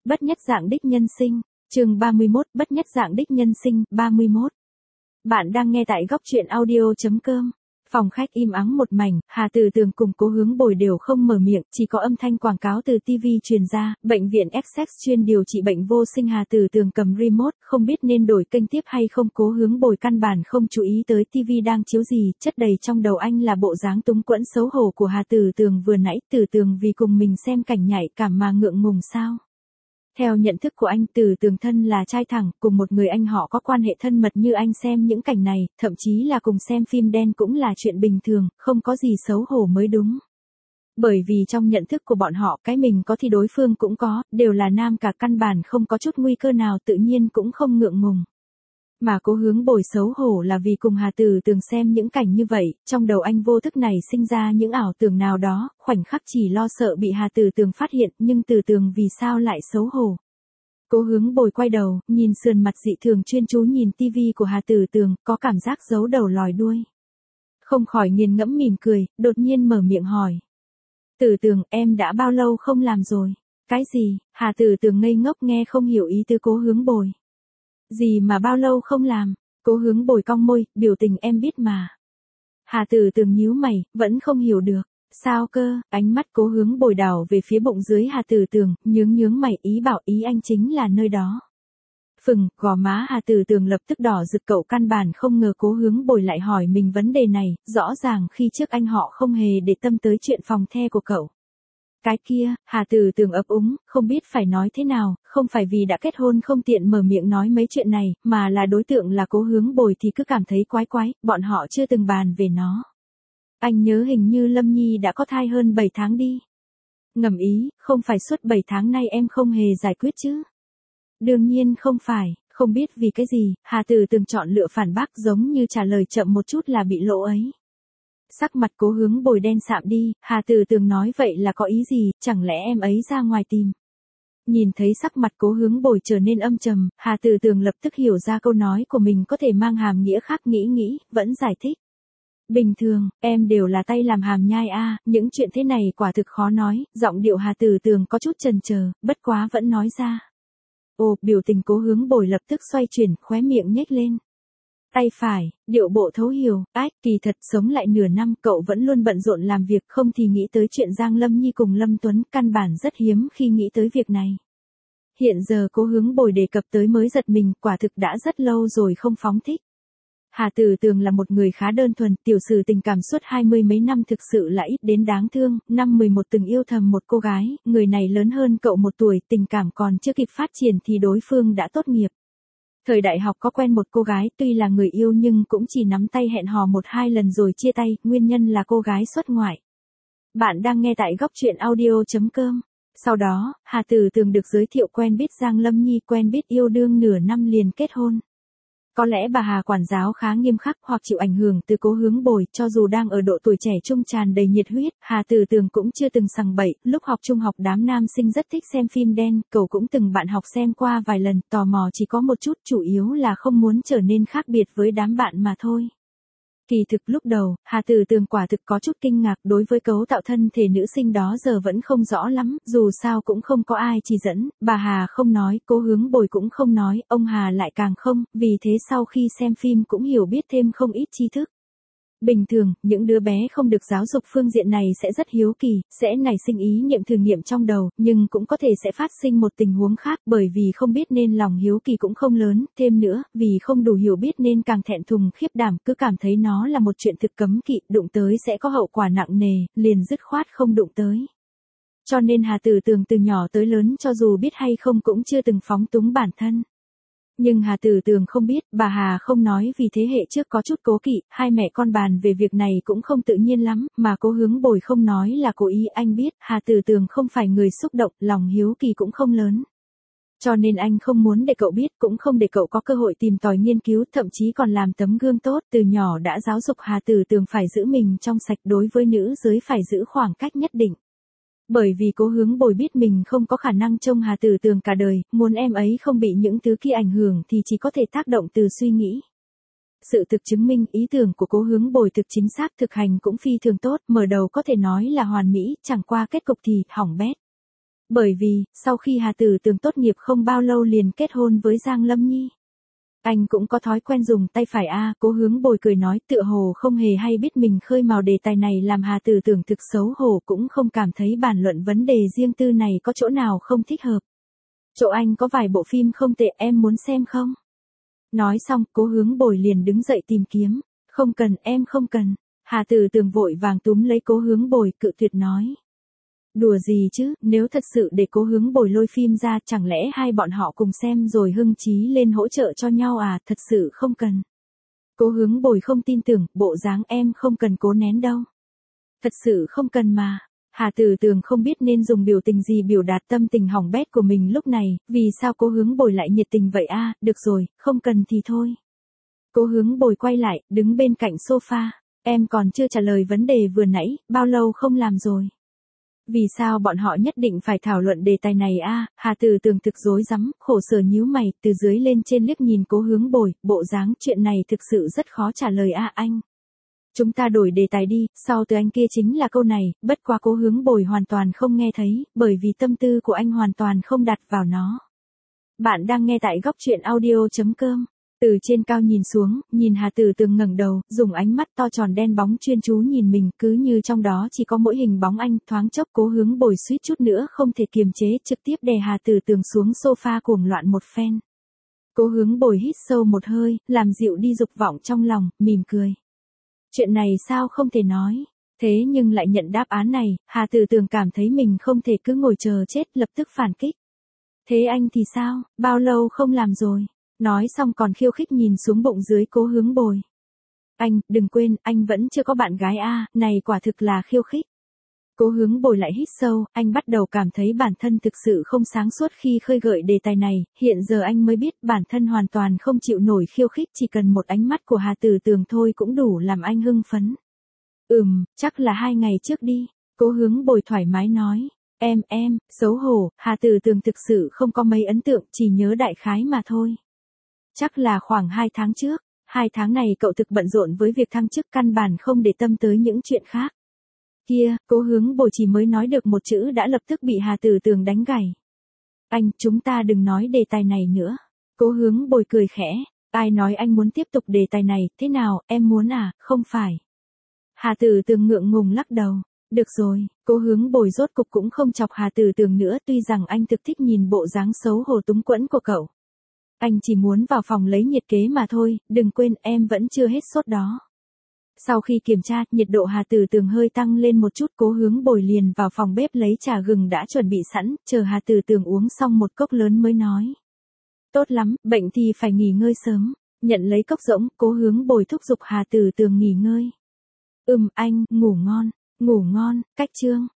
Bất nhất dạng đích nhân sinh, chương 31, bất nhất dạng đích nhân sinh, 31. Bạn đang nghe tại góc truyện audio.com. Phòng khách im ắng một mảnh, Hà Từ Tường cùng Cố Hướng Bồi đều không mở miệng, chỉ có âm thanh quảng cáo từ TV truyền ra. Bệnh viện Essex chuyên điều trị bệnh vô sinh. Hà Từ Tường cầm remote, không biết nên đổi kênh tiếp hay không. Cố Hướng Bồi căn bản không chú ý tới TV đang chiếu gì, chất đầy trong đầu anh là bộ dáng túng quẫn xấu hổ của Hà Từ Tường vừa nãy. Từ Tường vì cùng mình xem cảnh nhạy cảm mà ngượng ngùng sao? Theo nhận thức của anh, Từ Tường thân là trai thẳng, cùng một người anh họ có quan hệ thân mật như anh xem những cảnh này, thậm chí là cùng xem phim đen cũng là chuyện bình thường, không có gì xấu hổ mới đúng. Bởi vì trong nhận thức của bọn họ, cái mình có thì đối phương cũng có, đều là nam cả, căn bản không có chút nguy cơ nào, tự nhiên cũng không ngượng ngùng. Mà Cố Hướng Bồi xấu hổ là vì cùng Hà Từ Tường xem những cảnh như vậy, trong đầu anh vô thức này sinh ra những ảo tưởng nào đó, khoảnh khắc chỉ lo sợ bị Hà Từ Tường phát hiện, nhưng Từ Tường vì sao lại xấu hổ. Cố Hướng Bồi quay đầu, nhìn sườn mặt dị thường chuyên chú nhìn tivi của Hà Từ Tường, có cảm giác giấu đầu lòi đuôi. Không khỏi nghiền ngẫm mỉm cười, đột nhiên mở miệng hỏi. Từ Tường, em đã bao lâu không làm rồi? Cái gì? Hà Từ Tường ngây ngốc nghe không hiểu ý tứ Cố Hướng Bồi. Gì mà bao lâu không làm? Cố Hướng Bồi cong môi, biểu tình em biết mà. Hà Từ Tường nhíu mày, vẫn không hiểu được. Sao cơ? Ánh mắt Cố Hướng Bồi đảo về phía bụng dưới Hà Từ Tường, nhướng mày, ý bảo ý anh chính là nơi đó. Phừng, gò má Hà Từ Tường lập tức đỏ rực, cậu căn bản không ngờ Cố Hướng Bồi lại hỏi mình vấn đề này, rõ ràng khi trước anh họ không hề để tâm tới chuyện phòng the của cậu. Cái kia, Hà Từ Tường ấp úng, không biết phải nói thế nào, không phải vì đã kết hôn không tiện mở miệng nói mấy chuyện này, mà là đối tượng là Cố Hướng Bồi thì cứ cảm thấy quái quái, bọn họ chưa từng bàn về nó. Anh nhớ hình như Lâm Nhi đã có thai hơn 7 tháng đi. Ngầm ý, không phải suốt 7 tháng nay em không hề giải quyết chứ? Đương nhiên không phải, không biết vì cái gì, Hà Từ Tường chọn lựa phản bác giống như trả lời chậm một chút là bị lộ ấy. Sắc mặt Cố Hướng Bồi đen sạm đi, Hà Từ Tường nói vậy là có ý gì, chẳng lẽ em ấy ra ngoài tìm. Nhìn thấy sắc mặt Cố Hướng Bồi trở nên âm trầm, Hà Từ Tường lập tức hiểu ra câu nói của mình có thể mang hàm nghĩa khác, nghĩ, vẫn giải thích. Bình thường, em đều là tay làm hàm nhai a, những chuyện thế này quả thực khó nói, giọng điệu Hà Từ Tường có chút chần chờ, bất quá vẫn nói ra. Ồ, biểu tình Cố Hướng Bồi lập tức xoay chuyển, khóe miệng nhếch lên. Tay phải, điệu bộ thấu hiểu, kỳ thật sống lại nửa năm cậu vẫn luôn bận rộn làm việc, không thì nghĩ tới chuyện Giang Lâm Nhi cùng Lâm Tuấn, căn bản rất hiếm khi nghĩ tới việc này. Hiện giờ Cố Hướng Bồi đề cập tới mới giật mình, quả thực đã rất lâu rồi không phóng thích. Hà Từ Tường là một người khá đơn thuần, tiểu sử tình cảm suốt 20 mấy năm thực sự là ít đến đáng thương, năm 11 từng yêu thầm một cô gái, người này lớn hơn cậu 1 tuổi, tình cảm còn chưa kịp phát triển thì đối phương đã tốt nghiệp. Thời đại học có quen một cô gái, tuy là người yêu nhưng cũng chỉ nắm tay hẹn hò 1-2 lần rồi chia tay, nguyên nhân là cô gái xuất ngoại. Bạn đang nghe tại góc truyện audio.com. Sau đó, Hà Từ Tường được giới thiệu quen biết Giang Lâm Nhi, quen biết yêu đương nửa năm liền kết hôn. Có lẽ bà Hà quản giáo khá nghiêm khắc hoặc chịu ảnh hưởng từ Cố Hướng Bồi, cho dù đang ở độ tuổi trẻ trung tràn đầy nhiệt huyết, Hà Từ Tường cũng chưa từng sằng bậy, lúc học trung học đám nam sinh rất thích xem phim đen, cậu cũng từng bạn học xem qua vài lần, tò mò chỉ có một chút, chủ yếu là không muốn trở nên khác biệt với đám bạn mà thôi. Kỳ thực lúc đầu, Hà Từ Tường quả thực có chút kinh ngạc đối với cấu tạo thân thể nữ sinh đó giờ vẫn không rõ lắm, dù sao cũng không có ai chỉ dẫn, bà Hà không nói, Cố Hướng Bồi cũng không nói, ông Hà lại càng không, vì thế sau khi xem phim cũng hiểu biết thêm không ít tri thức. Bình thường, những đứa bé không được giáo dục phương diện này sẽ rất hiếu kỳ, sẽ nảy sinh ý niệm thử nghiệm trong đầu, nhưng cũng có thể sẽ phát sinh một tình huống khác, bởi vì không biết nên lòng hiếu kỳ cũng không lớn, thêm nữa, vì không đủ hiểu biết nên càng thẹn thùng khiếp đảm, cứ cảm thấy nó là một chuyện thực cấm kỵ, đụng tới sẽ có hậu quả nặng nề, liền dứt khoát không đụng tới. Cho nên Hà Từ Tường từ nhỏ tới lớn cho dù biết hay không cũng chưa từng phóng túng bản thân. Nhưng Hà Từ Tường không biết, bà Hà không nói vì thế hệ trước có chút cố kỵ, hai mẹ con bàn về việc này cũng không tự nhiên lắm, mà Cố Hướng Bồi không nói là cố ý, anh biết, Hà Từ Tường không phải người xúc động, lòng hiếu kỳ cũng không lớn. Cho nên anh không muốn để cậu biết, cũng không để cậu có cơ hội tìm tòi nghiên cứu, thậm chí còn làm tấm gương tốt, từ nhỏ đã giáo dục Hà Từ Tường phải giữ mình trong sạch, đối với nữ giới phải giữ khoảng cách nhất định. Bởi vì Cố Hướng Bồi biết mình không có khả năng trông Hà Từ Tường cả đời, muốn em ấy không bị những thứ kia ảnh hưởng thì chỉ có thể tác động từ suy nghĩ. Sự thực chứng minh ý tưởng của Cố Hướng Bồi thực chính xác, thực hành cũng phi thường tốt, mở đầu có thể nói là hoàn mỹ, chẳng qua kết cục thì hỏng bét. Bởi vì, sau khi Hà Tử Tường tốt nghiệp không bao lâu liền kết hôn với Giang Lâm Nhi. Anh cũng có thói quen dùng tay phải Cố Hướng Bồi cười nói, tựa hồ không hề hay biết mình khơi mào đề tài này làm Hà Tử Tường thực xấu hổ, cũng không cảm thấy bàn luận vấn đề riêng tư này có chỗ nào không thích hợp. Chỗ anh có vài bộ phim không tệ, em muốn xem không? Nói xong, Cố Hướng Bồi liền đứng dậy tìm kiếm. Không cần, em không cần. Hà Tử Tường vội vàng túm lấy Cố Hướng Bồi, cự tuyệt nói. Đùa gì chứ, nếu thật sự để Cố Hướng Bồi lôi phim ra, chẳng lẽ hai bọn họ cùng xem rồi hưng chí lên hỗ trợ cho nhau à, thật sự không cần. Cố Hướng Bồi không tin tưởng, bộ dáng em không cần cố nén đâu. Thật sự không cần mà. Hà Tử Tường không biết nên dùng biểu tình gì biểu đạt tâm tình hỏng bét của mình lúc này, vì sao Cố Hướng Bồi lại nhiệt tình vậy được rồi, không cần thì thôi. Cố Hướng Bồi quay lại, đứng bên cạnh sofa, em còn chưa trả lời vấn đề vừa nãy, bao lâu không làm rồi. Vì sao bọn họ nhất định phải thảo luận đề tài này Hà Tử Tường thực rối rắm, khổ sở nhíu mày, từ dưới lên trên liếc nhìn Cố Hướng Bồi, bộ dáng chuyện này thực sự rất khó trả lời anh. Chúng ta đổi đề tài đi, sau từ anh kia chính là câu này, bất quá Cố Hướng Bồi hoàn toàn không nghe thấy, bởi vì tâm tư của anh hoàn toàn không đặt vào nó. Bạn đang nghe tại góc truyện audio.com. Từ trên cao nhìn xuống, nhìn Hà Tử Tường ngẩng đầu, dùng ánh mắt to tròn đen bóng chuyên chú nhìn mình, cứ như trong đó chỉ có mỗi hình bóng anh, thoáng chốc Cố Hướng Bồi suýt chút nữa không thể kiềm chế, trực tiếp đè Hà Tử Tường xuống sofa cuồng loạn một phen. Cố Hướng Bồi hít sâu một hơi, làm dịu đi dục vọng trong lòng, mỉm cười. Chuyện này sao không thể nói, thế nhưng lại nhận đáp án này, Hà Tử Tường cảm thấy mình không thể cứ ngồi chờ chết, lập tức phản kích. Thế anh thì sao, bao lâu không làm rồi? Nói xong còn khiêu khích nhìn xuống bụng dưới Cố Hướng Bồi. Anh, đừng quên, anh vẫn chưa có bạn gái này quả thực là khiêu khích. Cố Hướng Bồi lại hít sâu, anh bắt đầu cảm thấy bản thân thực sự không sáng suốt khi khơi gợi đề tài này, hiện giờ anh mới biết bản thân hoàn toàn không chịu nổi khiêu khích, chỉ cần một ánh mắt của Hà Tử Tường thôi cũng đủ làm anh hưng phấn. Chắc là 2 ngày trước đi, Cố Hướng Bồi thoải mái nói. Em, xấu hổ, Hà Tử Tường thực sự không có mấy ấn tượng, chỉ nhớ đại khái mà thôi. Chắc là khoảng 2 tháng trước, 2 tháng này cậu thực bận rộn với việc thăng chức, căn bản không để tâm tới những chuyện khác. Kia, Cố Hướng Bồi chỉ mới nói được một chữ đã lập tức bị Hà Tử Tường đánh gãy. Anh, chúng ta đừng nói đề tài này nữa. Cố Hướng Bồi cười khẽ, ai nói anh muốn tiếp tục đề tài này, thế nào, em muốn không phải. Hà Tử Tường ngượng ngùng lắc đầu. Được rồi, Cố Hướng Bồi rốt cục cũng không chọc Hà Tử Tường nữa, tuy rằng anh thực thích nhìn bộ dáng xấu hổ túng quẫn của cậu. Anh chỉ muốn vào phòng lấy nhiệt kế mà thôi, đừng quên em vẫn chưa hết sốt đó. Sau khi kiểm tra, nhiệt độ Hà Tử Tường hơi tăng lên một chút, Cố Hướng Bồi liền vào phòng bếp lấy trà gừng đã chuẩn bị sẵn, chờ Hà Tử Tường uống xong một cốc lớn mới nói. Tốt lắm, bệnh thì phải nghỉ ngơi sớm. Nhận lấy cốc rỗng, Cố Hướng Bồi thúc giục Hà Tử Tường nghỉ ngơi. Anh, ngủ ngon, cách chương.